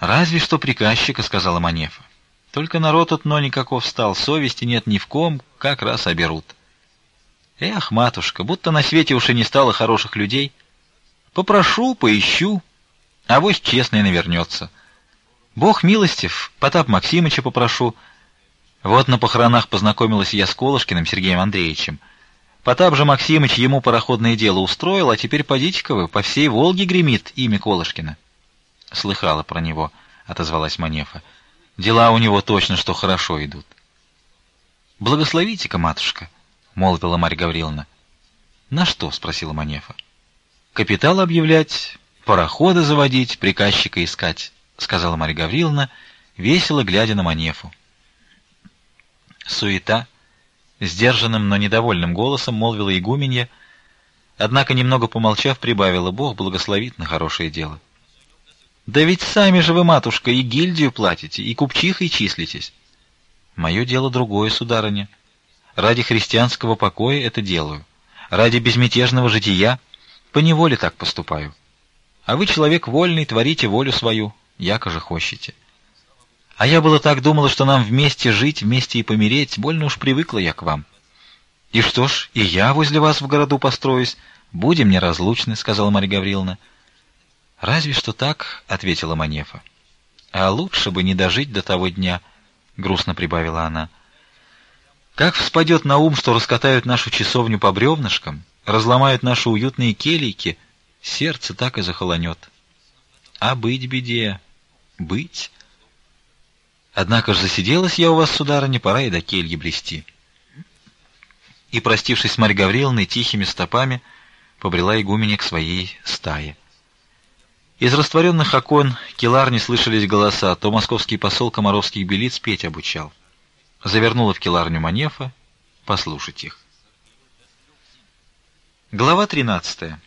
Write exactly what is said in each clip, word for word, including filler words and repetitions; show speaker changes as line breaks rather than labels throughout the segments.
«Разве что приказчика», — сказала Манефа. «Только народ тут, но никаков стал, совести нет ни в ком, как раз оберут». «Эх, матушка, будто на свете уж и не стало хороших людей. Попрошу, поищу, авось честный навернется. Бог милостив, Потап Максимыча попрошу. Вот на похоронах познакомилась я с Колышкиным Сергеем Андреевичем. Потап же Максимыч ему пароходное дело устроил, а теперь подите-ка вы, по всей Волге гремит имя Колышкина». «Слыхала про него», — отозвалась Манефа. «Дела у него точно что хорошо идут». «Благословите-ка, матушка», — молвила Марья Гавриловна. «На что?» — спросила Манефа. «Капитал объявлять, пароходы заводить, приказчика искать», — сказала Марья Гавриловна, весело глядя на Манефу. «Суета», — сдержанным, но недовольным голосом молвила игуменья, однако, немного помолчав, прибавила: «Бог благословит на хорошее дело». «Да ведь сами же вы, матушка, и гильдию платите, и купчихой числитесь». «Мое дело другое, сударыня. Ради христианского покоя это делаю. Ради безмятежного жития поневоле так поступаю. А вы человек вольный, творите волю свою, яко же хочете. А я было так думала, что нам вместе жить, вместе и помереть, больно уж привыкла я к вам». «И что ж, и я возле вас в городу построюсь, будем неразлучны», — сказала Марья Гавриловна. «Разве что так», — ответила Манефа. «А лучше бы не дожить до того дня», — грустно прибавила она. «Как вспадет на ум, что раскатают нашу часовню по бревнышкам, разломают наши уютные келийки, сердце так и захолонет. А быть беде, быть. Однако ж засиделась я у вас, сударыня, пора и до кельи брести». И, простившись с Марьей Гавриловной, тихими стопами побрела игуменя к своей стае. Из растворенных окон келарни слышались голоса, то московский посол Комаровских белиц петь обучал. Завернула в келарню Манефа послушать их. Глава тринадцатая.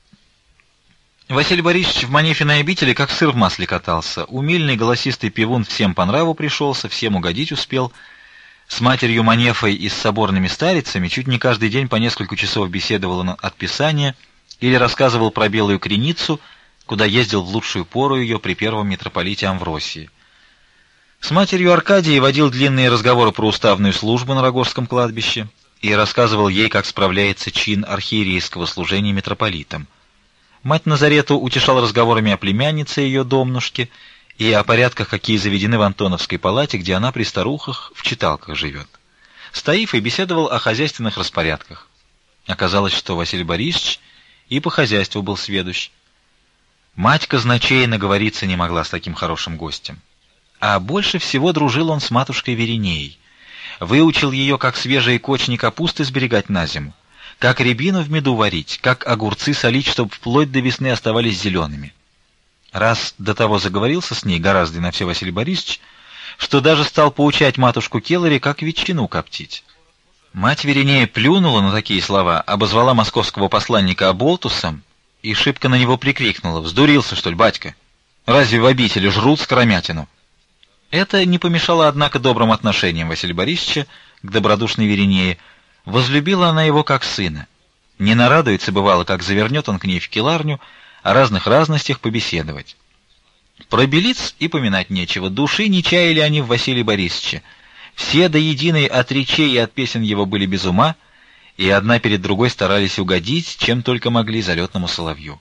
Василий Борисович в Манефиной обители как сыр в масле катался. Умильный голосистый певун всем по нраву пришелся, всем угодить успел. С матерью Манефой и с соборными старицами чуть не каждый день по несколько часов беседовал от Писания или рассказывал про Белую Креницу, куда ездил в лучшую пору ее при первом митрополите Амвросии. С матерью Аркадией водил длинные разговоры про уставную службу на Рогожском кладбище и рассказывал ей, как справляется чин архиерейского служения митрополитом. Мать Назарету утешал разговорами о племяннице ее домнушке и о порядках, какие заведены в Антоновской палате, где она при старухах в читалках живет. С Таифой беседовал о хозяйственных распорядках. Оказалось, что Василий Борисович и по хозяйству был сведущ. Мать казначея наговориться не могла с таким хорошим гостем. А больше всего дружил он с матушкой Веринеей. Выучил ее, как свежие кочни капусты сберегать на зиму, как рябину в меду варить, как огурцы солить, чтобы вплоть до весны оставались зелеными. Раз до того заговорился с ней гораздо на все Василий Борисович, что даже стал поучать матушку Келари, как ветчину коптить. Мать Веринея плюнула на такие слова, обозвала московского посланника оболтусом и шибко на него прикрикнула: «Вздурился, что ли, батька? Разве в обители жрут скоромятину?» Это не помешало, однако, добрым отношениям Василия Борисовича к добродушной Веринее. Возлюбила она его как сына. Не нарадуется, бывало, как завернет он к ней в келарню, о разных разностях побеседовать. Про белиц и поминать нечего, души не чаяли они в Василии Борисовиче. Все до единой от речей и от песен его были без ума, и одна перед другой старались угодить, чем только могли, залетному соловью.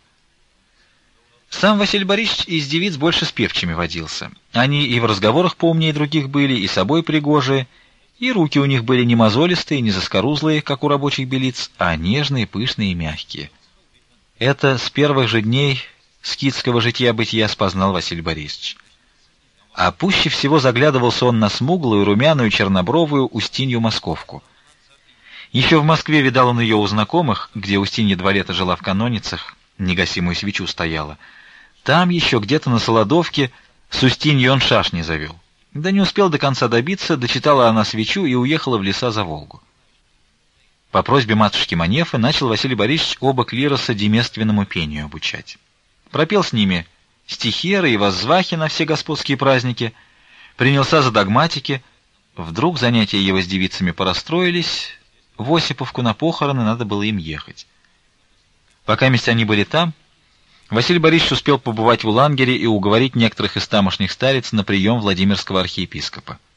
Сам Василий Борисович из девиц больше с певчими водился. Они и в разговорах поумнее других были, и собой пригожие, и руки у них были не мозолистые, не заскорузлые, как у рабочих белиц, а нежные, пышные и мягкие. Это с первых же дней скитского жития-бытия спознал Василий Борисович. А пуще всего заглядывался он на смуглую, румяную, чернобровую Устинью Московку. Еще в Москве видал он ее у знакомых, где Устинья два лета жила в каноницах, негасимую свечу стояла. Там еще где-то на Солодовке с Устиньей он шашни завел. Да не успел до конца добиться, дочитала она свечу и уехала в леса за Волгу. По просьбе матушки Манефы начал Василий Борисович оба клироса деместственному пению обучать. Пропел с ними стихеры и воззвахи на все господские праздники, принялся за догматики. Вдруг занятия его с девицами порастроились, в Осиповку на похороны надо было им ехать. Пока месть они были там, Василий Борисович успел побывать в Улангере и уговорить некоторых из тамошних старец на прием Владимирского архиепископа.